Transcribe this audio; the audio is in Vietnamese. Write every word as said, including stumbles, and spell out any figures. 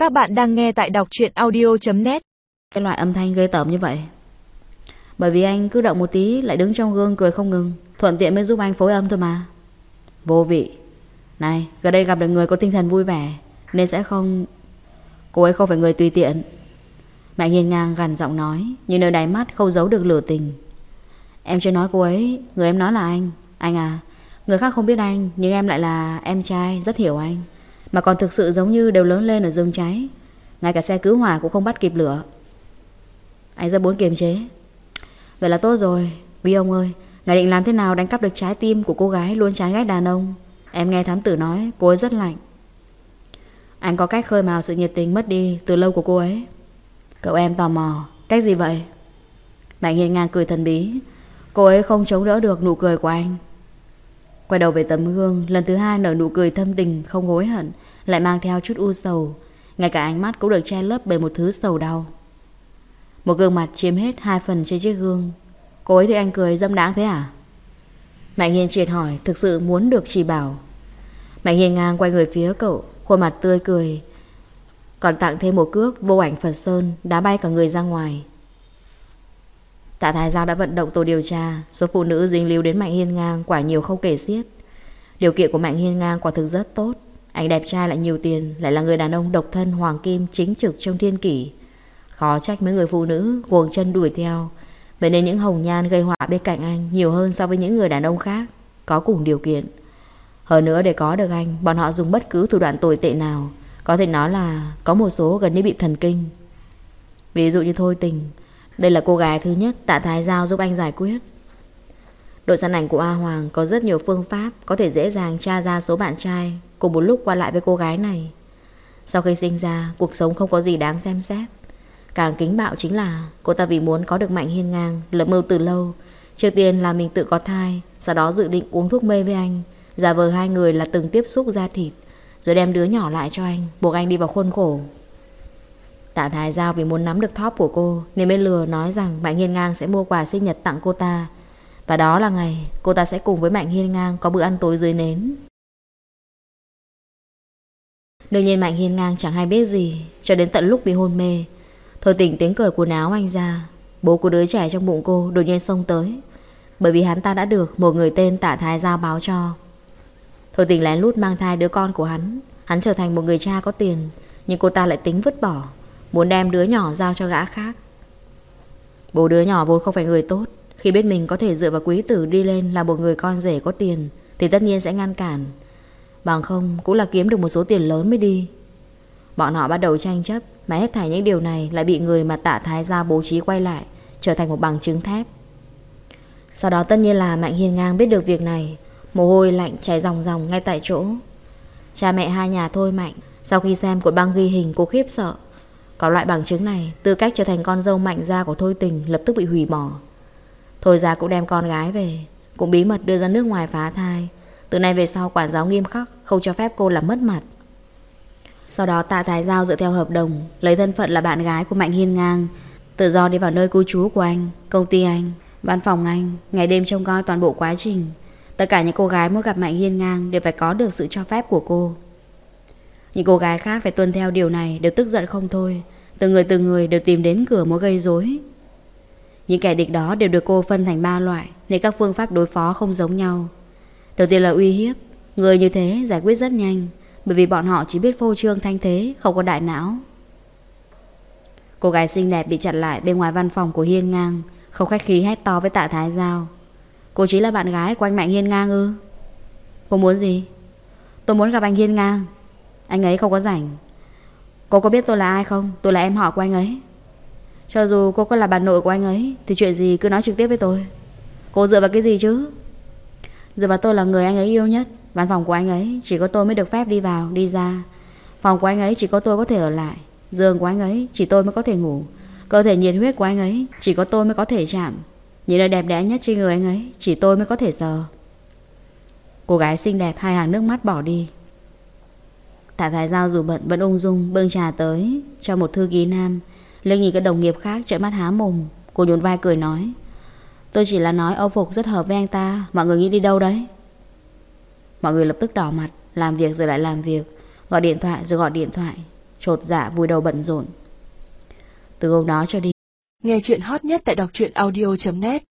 Các bạn đang nghe tại đọc truyện audio chấm net. Cái loại âm thanh ghê tởm như vậy. Bởi vì anh cứ động một tí lại đứng trong gương cười không ngừng, thuận tiện mới giúp anh phối âm thôi mà. Vô vị. Này, gần đây gặp được người có tinh thần vui vẻ nên sẽ không... Cô ấy không phải người tùy tiện. Mạnh Hiên Ngang gằn giọng nói, nhưng nơi đáy mắt không giấu được lửa tình. Em chưa nói cô ấy, người em nói là anh. Anh à, người khác không biết anh, nhưng em lại là em trai, rất hiểu anh. Mà còn thực sự giống như đều lớn lên ở rừng cháy. Ngay cả xe cứu hỏa cũng không bắt kịp lửa. Anh rất muốn kiềm chế. Vậy là tốt rồi. Quý ông ơi, ngài định làm thế nào đánh cắp được trái tim của cô gái luôn chán ghét đàn ông? Em nghe thám tử nói cô ấy rất lạnh. Anh có cách khơi mào sự nhiệt tình mất đi từ lâu của cô ấy. Cậu em tò mò. Cách gì vậy? Mạnh Hiên Ngang cười thần bí. Cô ấy không chống đỡ được nụ cười của anh. Quay đầu về tấm gương, lần thứ hai nở nụ cười thâm tình không hối hận, lại mang theo chút u sầu. Ngay cả ánh mắt cũng được che lấp bởi một thứ sầu đau. Một gương mặt chiếm hết hai phần trên chiếc gương. Cô ấy thì anh cười dâm đãng thế à? Mạnh Hiên triệt hỏi, thực sự muốn được chỉ bảo. Mạnh Hiên Ngang quay người phía cậu, khuôn mặt tươi cười, còn tặng thêm một cước vô ảnh Phật Sơn, đá bay cả người ra ngoài. Tạ Thái Giao đã vận động tổ điều tra. Số phụ nữ dính líu đến Mạnh Hiên Ngang quả nhiều không kể xiết. Điều kiện của Mạnh Hiên Ngang quả thực rất tốt. Anh đẹp trai lại nhiều tiền, lại là người đàn ông độc thân hoàng kim chính trực trong thiên kỷ. Khó trách mấy người phụ nữ cuồng chân đuổi theo. Vậy nên những hồng nhan gây họa bên cạnh anh nhiều hơn so với những người đàn ông khác có cùng điều kiện. Hơn nữa, để có được anh, bọn họ dùng bất cứ thủ đoạn tồi tệ nào. Có thể nói là có một số gần như bị thần kinh. Ví dụ như Thôi Tình. Đây là cô gái thứ nhất Tạ Thái Giao giúp anh giải quyết. Đội săn ảnh của A Hoàng có rất nhiều phương pháp có thể dễ dàng tra ra số bạn trai cùng một lúc qua lại với cô gái này. Sau khi sinh ra, cuộc sống không có gì đáng xem xét. Càng kính bạo chính là cô ta vì muốn có được Mạnh Hiên Ngang lập mưu từ lâu. Trước tiên là mình tự có thai, sau đó dự định uống thuốc mê với anh, giả vờ hai người là từng tiếp xúc da thịt, rồi đem đứa nhỏ lại cho anh, buộc anh đi vào khuôn khổ. Tạ Thái Giao vì muốn nắm được thóp của cô nên mới lừa nói rằng Mạnh Hiên Ngang sẽ mua quà sinh nhật tặng cô ta. Và đó là ngày cô ta sẽ cùng với Mạnh Hiên Ngang có bữa ăn tối dưới nến. Đương nhiên Mạnh Hiên Ngang chẳng hay biết gì cho đến tận lúc bị hôn mê. Thôi Tình tiếng cởi quần áo anh ra. Bố của đứa trẻ trong bụng cô đột nhiên xông tới, bởi vì hắn ta đã được một người tên Tạ Thái Giao báo cho. Thôi Tình lén lút mang thai đứa con của hắn. Hắn trở thành một người cha có tiền, nhưng cô ta lại tính vứt bỏ, muốn đem đứa nhỏ giao cho gã khác. Bố đứa nhỏ vốn không phải người tốt. Khi biết mình có thể dựa vào quý tử đi lên là một người con rể có tiền thì tất nhiên sẽ ngăn cản. Bằng không cũng là kiếm được một số tiền lớn mới đi. Bọn họ bắt đầu tranh chấp, mà hết thảy những điều này lại bị người mà Tạ Thái Giao bố trí quay lại, trở thành một bằng chứng thép. Sau đó tất nhiên là Mạnh Hiên Ngang biết được việc này, mồ hôi lạnh chảy ròng ròng ngay tại chỗ. Cha mẹ hai nhà Thôi Mạnh sau khi xem cuộn băng ghi hình cô khiếp sợ. Có loại bằng chứng này, tư cách trở thành con dâu Mạnh gia của Thôi Tình lập tức bị hủy bỏ. Thôi gia cũng đem con gái về, cũng bí mật đưa ra nước ngoài phá thai. Từ nay về sau quản giáo nghiêm khắc, không cho phép cô làm mất mặt. Sau đó Tạ Thái Giao dựa theo hợp đồng, lấy thân phận là bạn gái của Mạnh Hiên Ngang, tự do đi vào nơi cư trú của anh, công ty anh, văn phòng anh, ngày đêm trông coi toàn bộ quá trình. Tất cả những cô gái muốn gặp Mạnh Hiên Ngang đều phải có được sự cho phép của cô. Những cô gái khác phải tuân theo điều này đều tức giận không thôi. Từng người từng người đều tìm đến cửa muốn gây rối. Những kẻ địch đó đều được cô phân thành ba loại, nên các phương pháp đối phó không giống nhau. Đầu tiên là uy hiếp. Người như thế giải quyết rất nhanh, bởi vì bọn họ chỉ biết phô trương thanh thế, không có đại não. Cô gái xinh đẹp bị chặn lại bên ngoài văn phòng của Hiên Ngang, không khách khí hét to với Tạ Thái Giao. Cô chính là bạn gái của anh Mạnh Hiên Ngang ư? Cô muốn gì? Tôi muốn gặp anh Hiên Ngang. Anh ấy không có rảnh. Cô có biết tôi là ai không? Tôi là em họ của anh ấy. Cho dù cô có là bà nội của anh ấy thì chuyện gì cứ nói trực tiếp với tôi. Cô dựa vào cái gì chứ? Dựa vào tôi là người anh ấy yêu nhất. Văn phòng của anh ấy chỉ có tôi mới được phép đi vào, đi ra. Phòng của anh ấy chỉ có tôi có thể ở lại. Giường của anh ấy chỉ tôi mới có thể ngủ. Cơ thể nhiệt huyết của anh ấy chỉ có tôi mới có thể chạm. Những nơi đẹp đẽ nhất trên người anh ấy chỉ tôi mới có thể sờ. Cô gái xinh đẹp hai hàng nước mắt bỏ đi. Tạ Thái Giao dù bận vẫn ung dung bưng trà tới cho một thư ký nam. Linh nhìn các đồng nghiệp khác trợn mắt há mồm. Cô nhún vai cười nói, tôi chỉ là nói Âu phục rất hợp với anh ta. Mọi người nghĩ đi đâu đấy? Mọi người lập tức đỏ mặt, làm việc rồi lại làm việc, gọi điện thoại rồi gọi điện thoại. chột dạ vùi đầu bận rộn. Từ hôm đó trở đi, Nghe chuyện hot nhất tại đọc truyện audio chấm net.